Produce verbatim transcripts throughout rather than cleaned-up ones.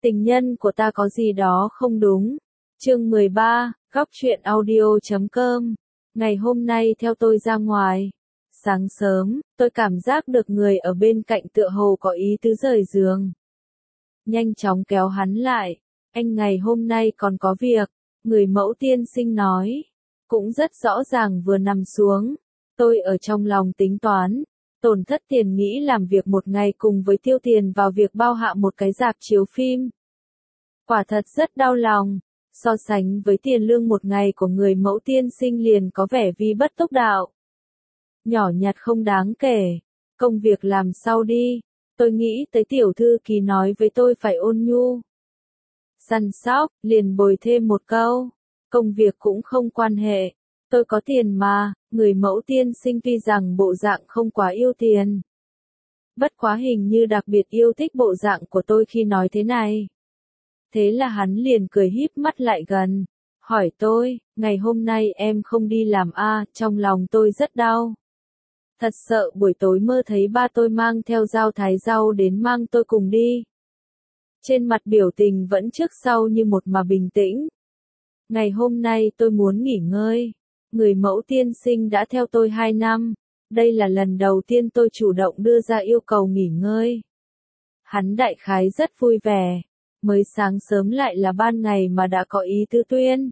Tình nhân của ta có gì đó không đúng. Chương mười ba, góc truyện audio chấm com. Ngày hôm nay theo tôi ra ngoài. Sáng sớm, tôi cảm giác được người ở bên cạnh tựa hồ có ý tứ rời giường. Nhanh chóng kéo hắn lại. Anh ngày hôm nay còn có việc. Người mẫu tiên sinh nói. Cũng rất rõ ràng vừa nằm xuống. Tôi ở trong lòng tính toán. Tổn thất tiền nghĩ làm việc một ngày cùng với tiêu tiền vào việc bao hạ một cái rạp chiếu phim. Quả thật rất đau lòng. So sánh với tiền lương một ngày của người mẫu tiên sinh liền có vẻ vi bất túc đạo. Nhỏ nhặt không đáng kể. Công việc làm sau đi. Tôi nghĩ tới tiểu thư ký nói với tôi phải ôn nhu. Săn sóc, liền bồi thêm một câu. Công việc cũng không quan hệ. Tôi có tiền mà, người mẫu tiên sinh tuy rằng bộ dạng không quá yêu tiền. Bất quá hình như đặc biệt yêu thích bộ dạng của tôi khi nói thế này. Thế là hắn liền cười híp mắt lại gần. Hỏi tôi, ngày hôm nay em không đi làm à, trong lòng tôi rất đau. Thật sợ buổi tối mơ thấy ba tôi mang theo dao thái rau đến mang tôi cùng đi. Trên mặt biểu tình vẫn trước sau như một mà bình tĩnh. Ngày hôm nay tôi muốn nghỉ ngơi. Người mẫu tiên sinh đã theo tôi hai năm. Đây là lần đầu tiên tôi chủ động đưa ra yêu cầu nghỉ ngơi. Hắn đại khái rất vui vẻ. Mới sáng sớm lại là ban ngày mà đã có ý tứ tuyên.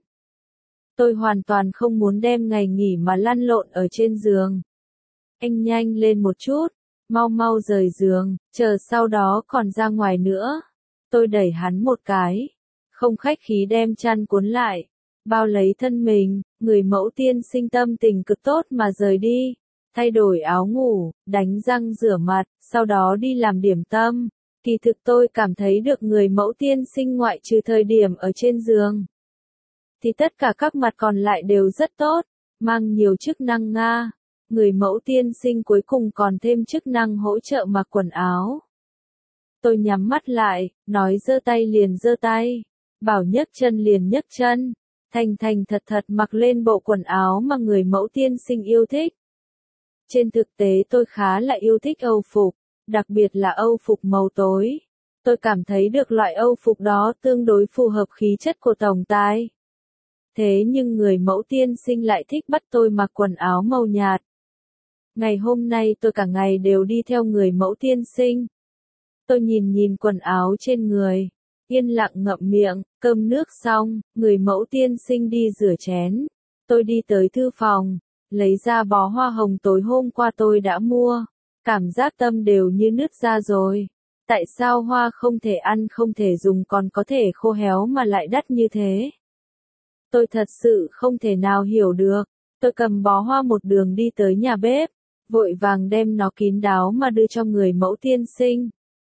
Tôi hoàn toàn không muốn đem ngày nghỉ mà lăn lộn ở trên giường. Anh nhanh lên một chút, mau mau rời giường, chờ sau đó còn ra ngoài nữa. Tôi đẩy hắn một cái, không khách khí đem chăn cuốn lại, bao lấy thân mình, người mẫu tiên sinh tâm tình cực tốt mà rời đi, thay đổi áo ngủ, đánh răng rửa mặt, sau đó đi làm điểm tâm. Kỳ thực tôi cảm thấy được người mẫu tiên sinh ngoại trừ thời điểm ở trên giường. Thì tất cả các mặt còn lại đều rất tốt, mang nhiều chức năng nga. Người mẫu tiên sinh cuối cùng còn thêm chức năng hỗ trợ mặc quần áo. Tôi nhắm mắt lại, nói giơ tay liền giơ tay, bảo nhấc chân liền nhấc chân, thành thành thật thật mặc lên bộ quần áo mà người mẫu tiên sinh yêu thích. Trên thực tế tôi khá là yêu thích Âu phục, đặc biệt là Âu phục màu tối. Tôi cảm thấy được loại Âu phục đó tương đối phù hợp khí chất của tổng tài. Thế nhưng người mẫu tiên sinh lại thích bắt tôi mặc quần áo màu nhạt. Ngày hôm nay tôi cả ngày đều đi theo người mẫu tiên sinh. Tôi nhìn nhìn quần áo trên người, yên lặng ngậm miệng, cơm nước xong, người mẫu tiên sinh đi rửa chén. Tôi đi tới thư phòng, lấy ra bó hoa hồng tối hôm qua tôi đã mua. Cảm giác tâm đều như nứt ra rồi. Tại sao hoa không thể ăn không thể dùng còn có thể khô héo mà lại đắt như thế? Tôi thật sự không thể nào hiểu được. Tôi cầm bó hoa một đường đi tới nhà bếp, vội vàng đem nó kín đáo mà đưa cho người mẫu tiên sinh.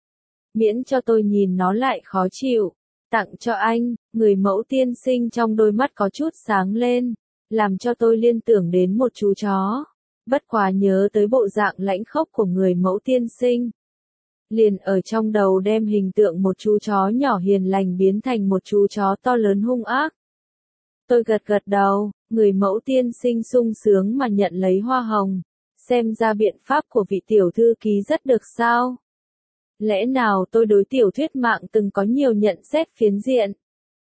Miễn cho tôi nhìn nó lại khó chịu. Tặng cho anh, người mẫu tiên sinh trong đôi mắt có chút sáng lên, làm cho tôi liên tưởng đến một chú chó. Bất quá nhớ tới bộ dạng lãnh khốc của người mẫu tiên sinh. Liền ở trong đầu đem hình tượng một chú chó nhỏ hiền lành biến thành một chú chó to lớn hung ác. Tôi gật gật đầu, người mẫu tiên sinh sung sướng mà nhận lấy hoa hồng. Xem ra biện pháp của vị tiểu thư ký rất được sao? Lẽ nào tôi đối tiểu thuyết mạng từng có nhiều nhận xét phiến diện?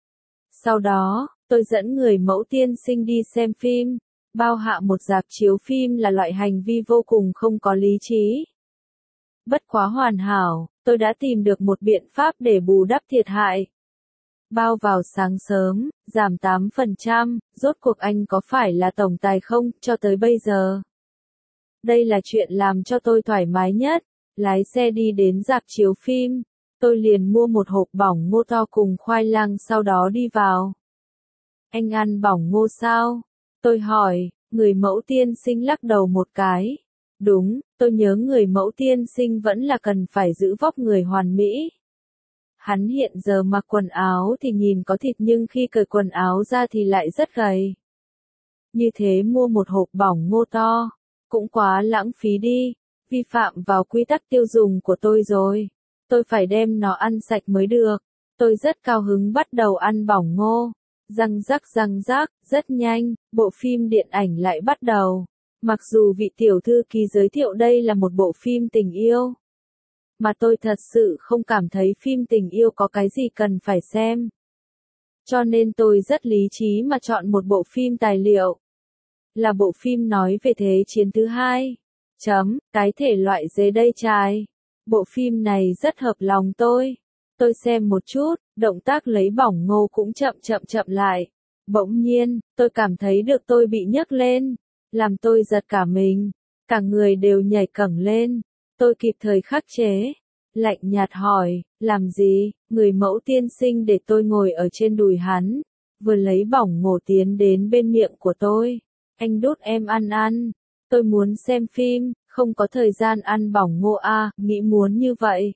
Sau đó, tôi dẫn người mẫu tiên sinh đi xem phim. Bao hạ một rạp chiếu phim là loại hành vi vô cùng không có lý trí. Bất quá hoàn hảo, tôi đã tìm được một biện pháp để bù đắp thiệt hại. Bao vào sáng sớm, giảm tám phần trăm, rốt cuộc anh có phải là tổng tài không, cho tới bây giờ. Đây là chuyện làm cho tôi thoải mái nhất, lái xe đi đến rạp chiếu phim, tôi liền mua một hộp bỏng ngô to cùng khoai lang sau đó đi vào. Anh ăn bỏng ngô sao? Tôi hỏi, người mẫu tiên sinh lắc đầu một cái. Đúng, tôi nhớ người mẫu tiên sinh vẫn là cần phải giữ vóc người hoàn mỹ. Hắn hiện giờ mặc quần áo thì nhìn có thịt nhưng khi cởi quần áo ra thì lại rất gầy. Như thế mua một hộp bỏng ngô to, cũng quá lãng phí đi, vi phạm vào quy tắc tiêu dùng của tôi rồi. Tôi phải đem nó ăn sạch mới được. Tôi rất cao hứng bắt đầu ăn bỏng ngô. Răng rắc răng rắc, rất nhanh, bộ phim điện ảnh lại bắt đầu. Mặc dù vị tiểu thư ký giới thiệu đây là một bộ phim tình yêu. mà tôi thật sự không cảm thấy phim tình yêu có cái gì cần phải xem. Cho nên tôi rất lý trí mà chọn một bộ phim tài liệu. Là bộ phim nói về Thế chiến thứ hai. Chấm, cái thể loại dưới đây trai. Bộ phim này rất hợp lòng tôi. Tôi xem một chút, động tác lấy bỏng Ngô cũng chậm chậm chậm lại. Bỗng nhiên, tôi cảm thấy được tôi bị nhấc lên, làm tôi giật cả mình, cả người đều nhảy cẫng lên. Tôi kịp thời khắc chế, lạnh nhạt hỏi, làm gì? Người mẫu tiên sinh để tôi ngồi ở trên đùi hắn, vừa lấy bỏng Ngô tiến đến bên miệng của tôi. Anh đút em ăn ăn, tôi muốn xem phim, không có thời gian ăn bỏng Ngô a, nghĩ muốn như vậy.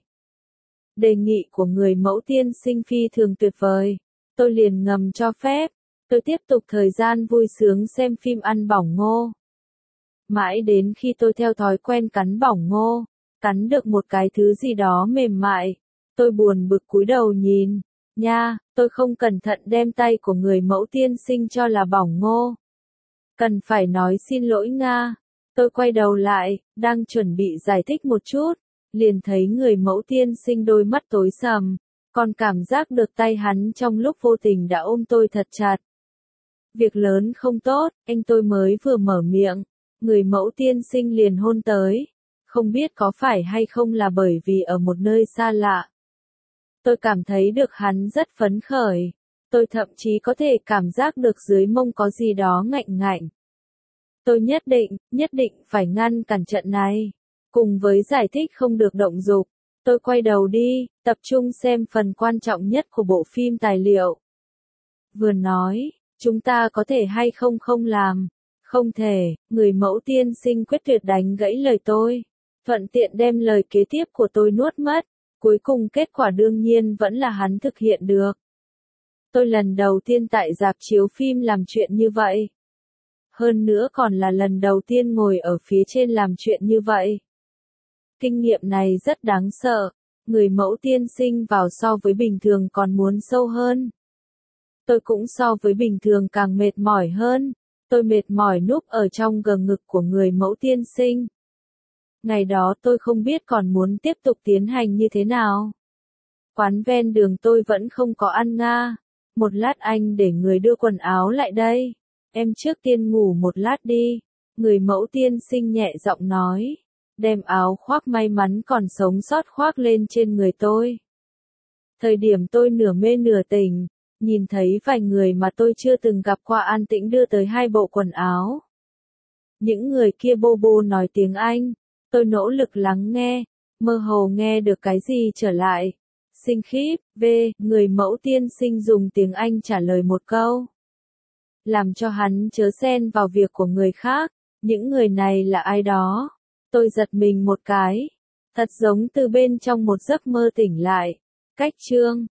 Đề nghị của người mẫu tiên sinh phi thường tuyệt vời, tôi liền ngầm cho phép. Tôi tiếp tục thời gian vui sướng xem phim ăn bỏng Ngô. Mãi đến khi tôi theo thói quen cắn bỏng Ngô, cắn được một cái thứ gì đó mềm mại, tôi buồn bực cúi đầu nhìn. Nha, tôi không cẩn thận đem tay của người mẫu tiên sinh cho là bỏng Ngô. Cần phải nói xin lỗi Nga. Tôi quay đầu lại, đang chuẩn bị giải thích một chút, liền thấy người mẫu tiên sinh đôi mắt tối sầm, còn cảm giác được tay hắn trong lúc vô tình đã ôm tôi thật chặt. Việc lớn không tốt, anh tôi mới vừa mở miệng, người mẫu tiên sinh liền hôn tới. Không biết có phải hay không là bởi vì ở một nơi xa lạ. Tôi cảm thấy được hắn rất phấn khởi. Tôi thậm chí có thể cảm giác được dưới mông có gì đó ngạnh ngạnh. Tôi nhất định, nhất định phải ngăn cản trận này. Cùng với giải thích không được động dục, tôi quay đầu đi, tập trung xem phần quan trọng nhất của bộ phim tài liệu. Vừa nói, chúng ta có thể hay không không làm. Không thể, người mẫu tiên sinh quyết tuyệt đánh gãy lời tôi. Thuận tiện đem lời kế tiếp của tôi nuốt mất. Cuối cùng kết quả đương nhiên vẫn là hắn thực hiện được. Tôi lần đầu tiên tại rạp chiếu phim làm chuyện như vậy. Hơn nữa còn là lần đầu tiên ngồi ở phía trên làm chuyện như vậy. Kinh nghiệm này rất đáng sợ. Người mẫu tiên sinh vào so với bình thường còn muốn sâu hơn. Tôi cũng so với bình thường càng mệt mỏi hơn. Tôi mệt mỏi núp ở trong gờ ngực của người mẫu tiên sinh. Ngày đó tôi không biết còn muốn tiếp tục tiến hành như thế nào. Quán ven đường tôi vẫn không có ăn Nga. Một lát anh để người đưa quần áo lại đây. Em trước tiên ngủ một lát đi. Người mẫu tiên sinh nhẹ giọng nói. Đem áo khoác may mắn còn sống sót khoác lên trên người tôi. Thời điểm tôi nửa mê nửa tỉnh, nhìn thấy vài người mà tôi chưa từng gặp qua an tĩnh đưa tới hai bộ quần áo. Những người kia bô bô nói tiếng Anh. Tôi nỗ lực lắng nghe, mơ hồ nghe được cái gì trở lại. Sinh khiếp, v, người mẫu tiên sinh dùng tiếng Anh trả lời một câu. Làm cho hắn chớ xen vào việc của người khác, những người này là ai đó. Tôi giật mình một cái, thật giống từ bên trong một giấc mơ tỉnh lại. Cách chương